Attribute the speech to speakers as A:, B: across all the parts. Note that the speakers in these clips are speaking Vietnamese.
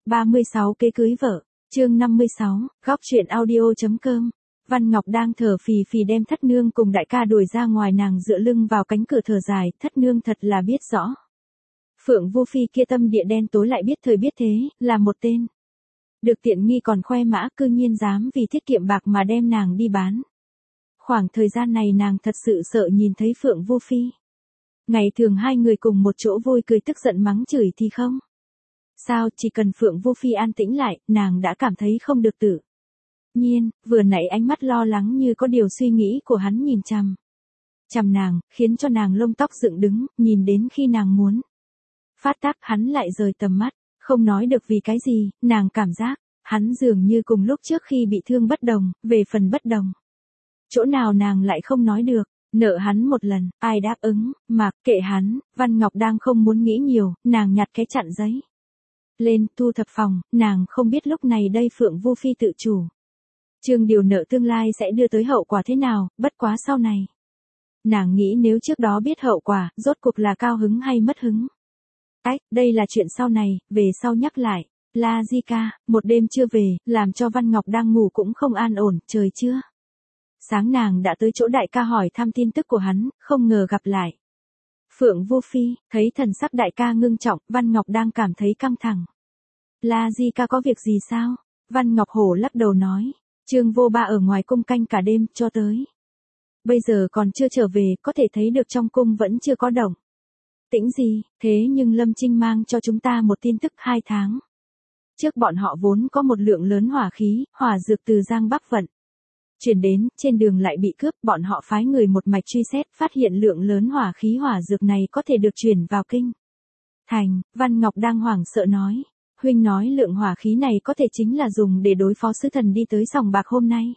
A: 36 kế cưới vợ, chương 56, góc truyện audio.com. Văn Ngọc đang thở phì phì đem thất nương cùng đại ca đuổi ra ngoài, nàng dựa lưng vào cánh cửa thở dài, thất nương thật là biết rõ. Phượng Vô Phi kia tâm địa đen tối lại biết thời biết thế, là một tên. Được tiện nghi còn khoe mã, cư nhiên dám vì tiết kiệm bạc mà đem nàng đi bán. Khoảng thời gian này nàng thật sự sợ nhìn thấy Phượng Vô Phi. Ngày thường hai người cùng một chỗ vui cười tức giận mắng chửi thì không. Sao, chỉ cần Phượng Vô Phi an tĩnh lại, nàng đã cảm thấy không được tự nhiên, vừa nãy ánh mắt lo lắng như có điều suy nghĩ của hắn nhìn chằm nàng, khiến cho nàng lông tóc dựng đứng, nhìn đến khi nàng muốn phát tác hắn lại rời tầm mắt, không nói được vì cái gì, nàng cảm giác, hắn dường như cùng lúc trước khi bị thương bất đồng, về phần bất đồng. Chỗ nào nàng lại không nói được, nợ hắn một lần, ai đáp ứng, mặc kệ hắn, Văn Ngọc đang không muốn nghĩ nhiều, nàng nhặt cái chặn giấy lên, thu thập phòng, nàng không biết lúc này đây Phượng Vô Phi tự chủ trương điều nợ tương lai sẽ đưa tới hậu quả thế nào, bất quá sau này. Nàng nghĩ nếu trước đó biết hậu quả, rốt cuộc là cao hứng hay mất hứng. Đây là chuyện sau này, về sau nhắc lại. La Di ca, một đêm chưa về, làm cho Văn Ngọc đang ngủ cũng không an ổn, trời chưa. Sáng nàng đã tới chỗ đại ca hỏi thăm tin tức của hắn, không ngờ gặp lại. Phượng Vô Phi, thấy thần sắc đại ca ngưng trọng, Văn Ngọc đang cảm thấy căng thẳng. La Di ca có việc gì sao? Văn Ngọc hổ lắc đầu nói. Trương Vô Ba ở ngoài cung canh cả đêm, cho tới bây giờ còn chưa trở về, có thể thấy được trong cung vẫn chưa có động tĩnh gì, thế nhưng Lâm Trinh mang cho chúng ta một tin tức 2 tháng. Trước bọn họ vốn có một lượng lớn hỏa khí, hỏa dược từ Giang Bắc vận chuyển đến, trên đường lại bị cướp, bọn họ phái người một mạch truy xét, phát hiện lượng lớn hỏa khí hỏa dược này có thể được chuyển vào kinh thành. Văn Ngọc đang hoảng sợ nói, huynh nói lượng hỏa khí này có thể chính là dùng để đối phó sứ thần đi tới sòng bạc hôm nay.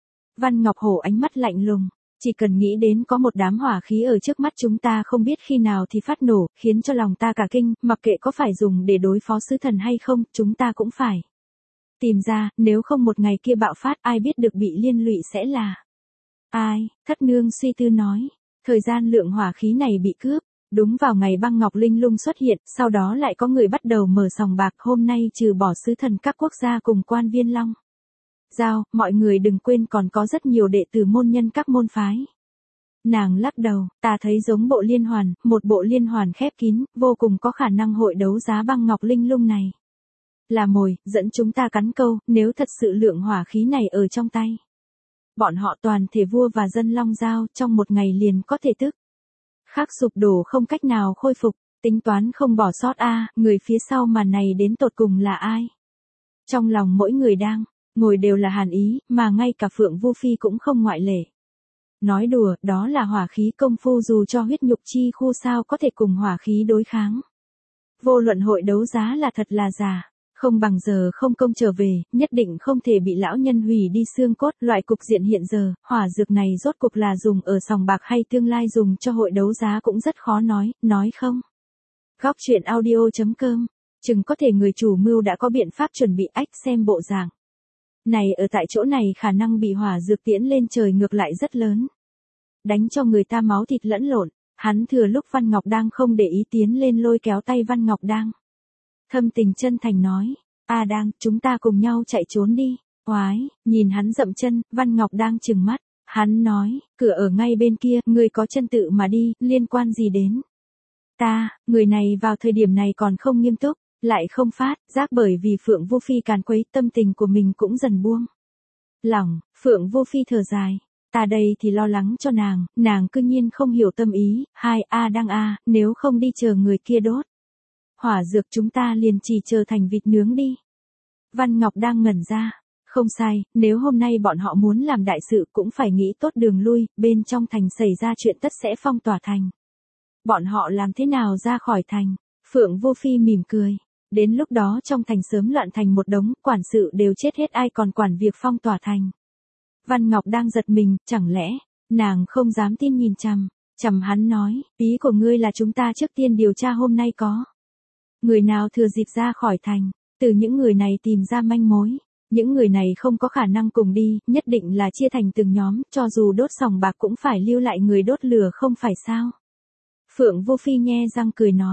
A: Văn Ngọc hổ ánh mắt lạnh lùng, chỉ cần nghĩ đến có một đám hỏa khí ở trước mắt chúng ta không biết khi nào thì phát nổ, khiến cho lòng ta cả kinh, mặc kệ có phải dùng để đối phó sứ thần hay không, chúng ta cũng phải tìm ra, nếu không một ngày kia bạo phát, ai biết được bị liên lụy sẽ là ai. Thất nương suy tư nói, thời gian lượng hỏa khí này bị cướp, đúng vào ngày băng ngọc linh lung xuất hiện, sau đó lại có người bắt đầu mở sòng bạc, hôm nay trừ bỏ sứ thần các quốc gia cùng quan viên long giao, mọi người đừng quên còn có rất nhiều đệ tử môn nhân các môn phái. Nàng lắc đầu, ta thấy giống bộ liên hoàn, một bộ liên hoàn khép kín, vô cùng có khả năng hội đấu giá băng ngọc linh lung này là mồi, dẫn chúng ta cắn câu, nếu thật sự lượng hỏa khí này ở trong tay. Bọn họ toàn thể vua và dân long giao, trong một ngày liền có thể tức khắc sụp đổ không cách nào khôi phục, tính toán không bỏ sót người phía sau màn này đến tột cùng là ai? Trong lòng mỗi người đang ngồi đều là hàn ý, mà ngay cả Phượng Vô Phi cũng không ngoại lệ. Nói đùa, đó là hỏa khí công phu, dù cho huyết nhục chi khu sao có thể cùng hỏa khí đối kháng. Vô luận hội đấu giá là thật là giả, không bằng giờ không công trở về, nhất định không thể bị lão nhân hủy đi xương cốt. Loại cục diện hiện giờ, hỏa dược này rốt cuộc là dùng ở sòng bạc hay tương lai dùng cho hội đấu giá cũng rất khó nói không? Góc truyện audio.com, chừng có thể người chủ mưu đã có biện pháp chuẩn bị, xem bộ dạng này ở tại chỗ này khả năng bị hỏa dược tiễn lên trời ngược lại rất lớn. Đánh cho người ta máu thịt lẫn lộn, hắn thừa lúc Văn Ngọc đang không để ý tiến lên lôi kéo tay Văn Ngọc đang. Thâm tình chân thành nói, đang, chúng ta cùng nhau chạy trốn đi. Oái, nhìn hắn dậm chân, Văn Ngọc đang trừng mắt, hắn nói, cửa ở ngay bên kia, người có chân tự mà đi, liên quan gì đến ta? Người này vào thời điểm này còn không nghiêm túc, lại không phát giác, bởi vì Phượng Vô Phi càn quấy, tâm tình của mình cũng dần buông lỏng. Phượng Vô Phi thở dài, ta đây thì lo lắng cho nàng cư nhiên không hiểu tâm ý. Nếu không đi chờ người kia đốt hỏa dược, chúng ta liền chỉ chờ thành vịt nướng đi. Văn Ngọc đang ngẩn ra, không sai, nếu hôm nay bọn họ muốn làm đại sự cũng phải nghĩ tốt đường lui, bên trong thành xảy ra chuyện tất sẽ phong tỏa thành. Bọn họ làm thế nào ra khỏi thành? Phượng Vô Phi mỉm cười, đến lúc đó trong thành sớm loạn thành một đống, quản sự đều chết hết, ai còn quản việc phong tỏa thành. Văn Ngọc đang giật mình, chẳng lẽ, nàng không dám tin nhìn chằm hắn nói, ý của ngươi là chúng ta trước tiên điều tra hôm nay có người nào thừa dịp ra khỏi thành, từ những người này tìm ra manh mối. Những người này không có khả năng cùng đi, nhất định là chia thành từng nhóm, cho dù đốt sòng bạc cũng phải lưu lại người đốt lửa không phải sao? Phượng Vô Phi nhe răng cười nói,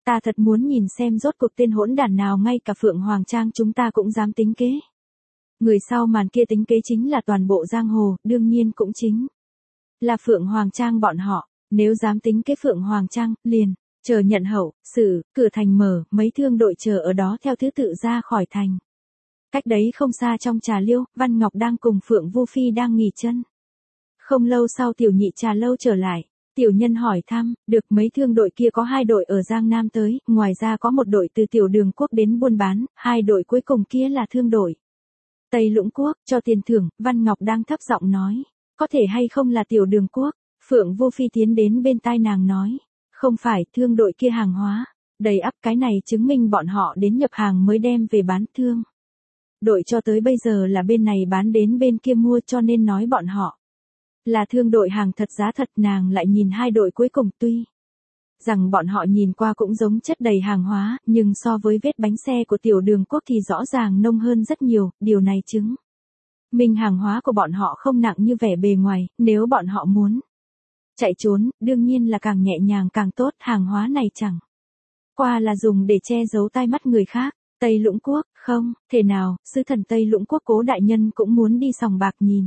A: Ta thật muốn nhìn xem rốt cuộc tên hỗn đản nào ngay cả Phượng Hoàng Trang chúng ta cũng dám tính kế. Người sau màn kia tính kế chính là toàn bộ giang hồ, đương nhiên cũng chính là Phượng Hoàng Trang bọn họ, nếu dám tính kế Phượng Hoàng Trang, liền, chờ nhận hậu, xử, cửa thành mở, mấy thương đội chờ ở đó theo thứ tự ra khỏi thành. Cách đấy không xa trong trà liêu, Văn Ngọc đang cùng Phượng Vô Phi đang nghỉ chân. Không lâu sau tiểu nhị trà lâu trở lại, tiểu nhân hỏi thăm, được mấy thương đội kia có 2 đội ở Giang Nam tới, ngoài ra có một đội từ tiểu đường quốc đến buôn bán, 2 đội cuối cùng kia là thương đội Tây Lũng Quốc, cho tiền thưởng, Văn Ngọc đang thấp giọng nói, có thể hay không là tiểu đường quốc, Phượng Vô Phi tiến đến bên tai nàng nói, không phải, thương đội kia hàng hóa, đầy ắp cái này chứng minh bọn họ đến nhập hàng mới đem về bán thương. Đội cho tới bây giờ là bên này bán đến bên kia mua cho nên nói bọn họ là thương đội hàng thật giá thật, nàng lại nhìn 2 đội cuối cùng tuy rằng bọn họ nhìn qua cũng giống chất đầy hàng hóa, nhưng so với vết bánh xe của tiểu đường quốc thì rõ ràng nông hơn rất nhiều, điều này chứng minh hàng hóa của bọn họ không nặng như vẻ bề ngoài, nếu bọn họ muốn chạy trốn, đương nhiên là càng nhẹ nhàng càng tốt, hàng hóa này chẳng qua là dùng để che giấu tai mắt người khác. Tây Lũng Quốc, không, thể nào, sứ thần Tây Lũng Quốc Cố đại nhân cũng muốn đi sòng bạc nhìn.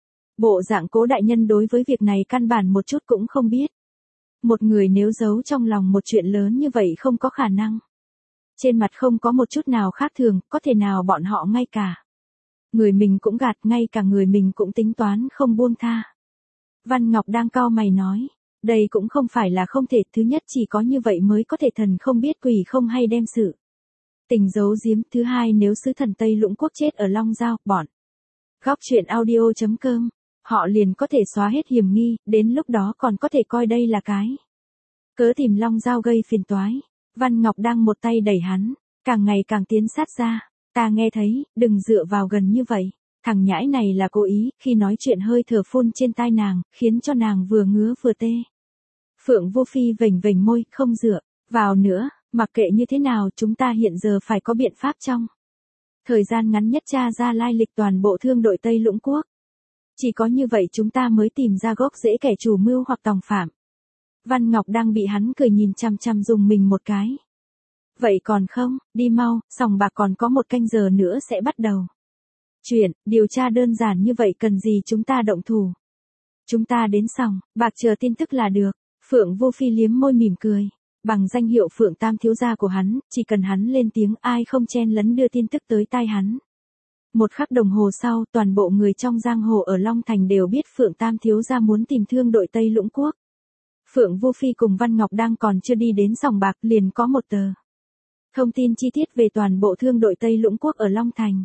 A: Bộ dạng Cố đại nhân đối với việc này căn bản một chút cũng không biết. Một người nếu giấu trong lòng một chuyện lớn như vậy không có khả năng. Trên mặt không có một chút nào khác thường, có thể nào bọn họ ngay cả người mình cũng gạt, ngay cả người mình cũng tính toán không buông tha. Văn Ngọc đang cau mày nói, đây cũng không phải là không thể, thứ nhất chỉ có như vậy mới có thể thần không biết quỷ không hay đem sự tình giấu giếm, thứ hai nếu sứ thần Tây Lũng Quốc chết ở Long Giao, bọn Góc Chuyện Audio.com, họ liền có thể xóa hết hiểm nghi, đến lúc đó còn có thể coi đây là cái cớ tìm Long Giao gây phiền toái. Văn Ngọc đang một tay đẩy hắn, càng ngày càng tiến sát ra, ta nghe thấy, đừng dựa vào gần như vậy, thằng nhãi này là cố ý, khi nói chuyện hơi thở phun trên tai nàng, khiến cho nàng vừa ngứa vừa tê. Phượng Vô Phi vểnh vểnh môi, không dựa vào nữa. Mặc kệ như thế nào chúng ta hiện giờ phải có biện pháp trong thời gian ngắn nhất tra ra lai lịch toàn bộ thương đội Tây Lũng Quốc. Chỉ có như vậy chúng ta mới tìm ra gốc rễ kẻ chủ mưu hoặc tòng phạm. Văn Ngọc đang bị hắn cười nhìn chằm chằm dùng mình một cái. Vậy còn không, đi mau, sòng bạc còn có 1 canh giờ nữa sẽ bắt đầu. Chuyện, điều tra đơn giản như vậy cần gì chúng ta động thủ. Chúng ta đến sòng bạc chờ tin tức là được. Phượng Vô Phi liếm môi mỉm cười. Bằng danh hiệu Phượng Tam thiếu gia của hắn, chỉ cần hắn lên tiếng ai không chen lấn đưa tin tức tới tai hắn. 1 khắc đồng hồ sau, toàn bộ người trong giang hồ ở Long Thành đều biết Phượng Tam thiếu gia muốn tìm thương đội Tây Lũng Quốc. Phượng Vô Phi cùng Văn Ngọc đang còn chưa đi đến sòng bạc liền có một tờ thông tin chi tiết về toàn bộ thương đội Tây Lũng Quốc ở Long Thành.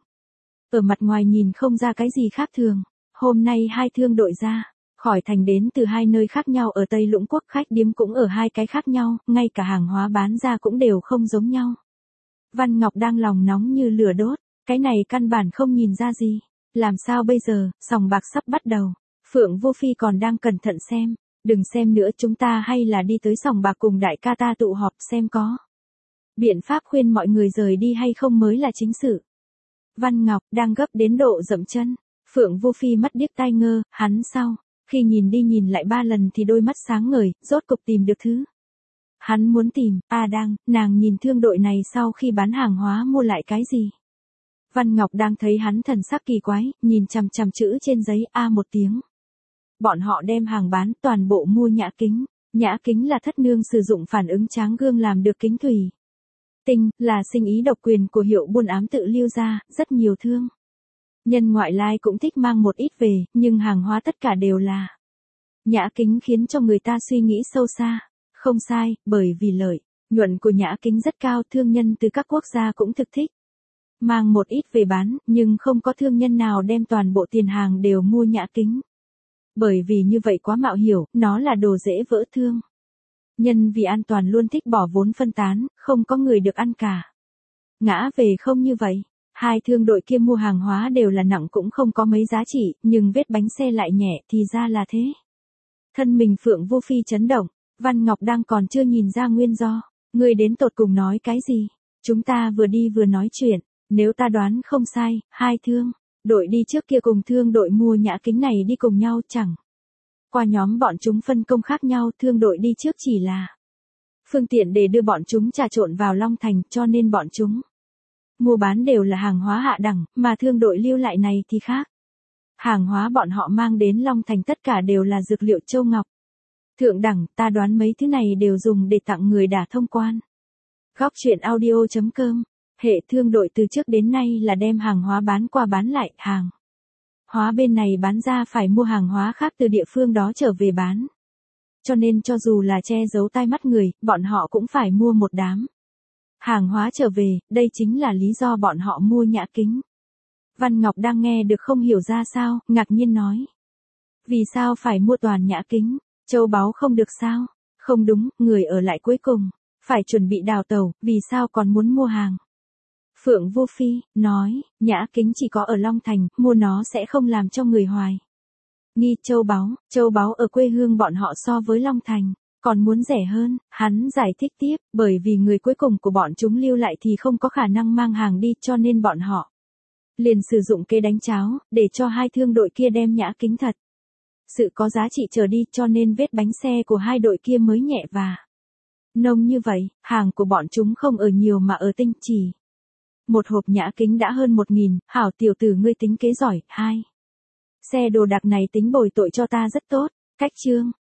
A: Ở mặt ngoài nhìn không ra cái gì khác thường, hôm nay 2 thương đội ra khỏi thành đến từ 2 nơi khác nhau ở Tây Lũng Quốc, khách điếm cũng ở 2 cái khác nhau, ngay cả hàng hóa bán ra cũng đều không giống nhau. Văn Ngọc đang lòng nóng như lửa đốt, cái này căn bản không nhìn ra gì. Làm sao bây giờ, sòng bạc sắp bắt đầu. Phượng Vô Phi còn đang cẩn thận xem, đừng xem nữa, chúng ta hay là đi tới sòng bạc cùng đại ca ta tụ họp xem có biện pháp khuyên mọi người rời đi hay không mới là chính sự. Văn Ngọc đang gấp đến độ dậm chân, Phượng Vô Phi mắt điếc tai ngơ, hắn sau khi nhìn đi nhìn lại 3 lần thì đôi mắt sáng ngời, rốt cục tìm được thứ hắn muốn tìm. Nàng nhìn thương đội này sau khi bán hàng hóa mua lại cái gì. Văn Ngọc đang thấy hắn thần sắc kỳ quái, nhìn chằm chằm chữ trên giấy, một tiếng. Bọn họ đem hàng bán toàn bộ mua nhã kính. Nhã kính là thất nương sử dụng phản ứng tráng gương làm được kính thủy tinh, là sinh ý độc quyền của hiệu buôn ám tự Liêu ra, rất nhiều thương nhân ngoại lai cũng thích mang một ít về, nhưng hàng hóa tất cả đều là nhã kính, khiến cho người ta suy nghĩ sâu xa. Không sai, bởi vì lợi nhuận của nhã kính rất cao, thương nhân từ các quốc gia cũng thực thích mang một ít về bán, nhưng không có thương nhân nào đem toàn bộ tiền hàng đều mua nhã kính. Bởi vì như vậy quá mạo hiểm, nó là đồ dễ vỡ thương. Nhân vì an toàn luôn thích bỏ vốn phân tán, không có người được ăn cả. Ngã về không như vậy. 2 thương đội kia mua hàng hóa đều là nặng cũng không có mấy giá trị, nhưng vết bánh xe lại nhẹ, thì ra là thế. Thân mình Phượng Vô Phi chấn động, Văn Ngọc đang còn chưa nhìn ra nguyên do. Ngươi đến tột cùng nói cái gì? Chúng ta vừa đi vừa nói chuyện, nếu ta đoán không sai, 2 thương đội đi trước kia cùng thương đội mua nhã kính này đi cùng nhau, chẳng qua nhóm bọn chúng phân công khác nhau, thương đội đi trước chỉ là phương tiện để đưa bọn chúng trà trộn vào Long Thành, cho nên bọn chúng mua bán đều là hàng hóa hạ đẳng, mà thương đội lưu lại này thì khác. Hàng hóa bọn họ mang đến Long Thành tất cả đều là dược liệu châu ngọc. Thượng đẳng, ta đoán mấy thứ này đều dùng để tặng người đã thông quan. Góc truyện audio.com. Hệ thương đội từ trước đến nay là đem hàng hóa bán qua bán lại, hàng hóa bên này bán ra phải mua hàng hóa khác từ địa phương đó trở về bán. Cho nên cho dù là che giấu tai mắt người, bọn họ cũng phải mua một đám hàng hóa trở về, đây chính là lý do bọn họ mua nhã kính. Văn Ngọc đang nghe được không hiểu ra sao, ngạc nhiên nói. Vì sao phải mua toàn nhã kính, châu báu không được sao? Không đúng, người ở lại cuối cùng, phải chuẩn bị đào tẩu, vì sao còn muốn mua hàng? Phượng Vô Phi, nói, nhã kính chỉ có ở Long Thành, mua nó sẽ không làm cho người hoài nghi. Châu báu ở quê hương bọn họ so với Long Thành còn muốn rẻ hơn, hắn giải thích tiếp, bởi vì người cuối cùng của bọn chúng lưu lại thì không có khả năng mang hàng đi, cho nên bọn họ liền sử dụng kế đánh cháo, để cho hai thương đội kia đem nhã kính thật sự có giá trị trở đi, cho nên vết bánh xe của hai đội kia mới nhẹ và nông như vậy. Hàng của bọn chúng không ở nhiều mà ở tinh, chỉ một hộp nhã kính đã hơn 1.000, hảo tiểu tử ngươi tính kế giỏi. Hai xe đồ đạc này tính bồi tội cho ta rất tốt. Cách chương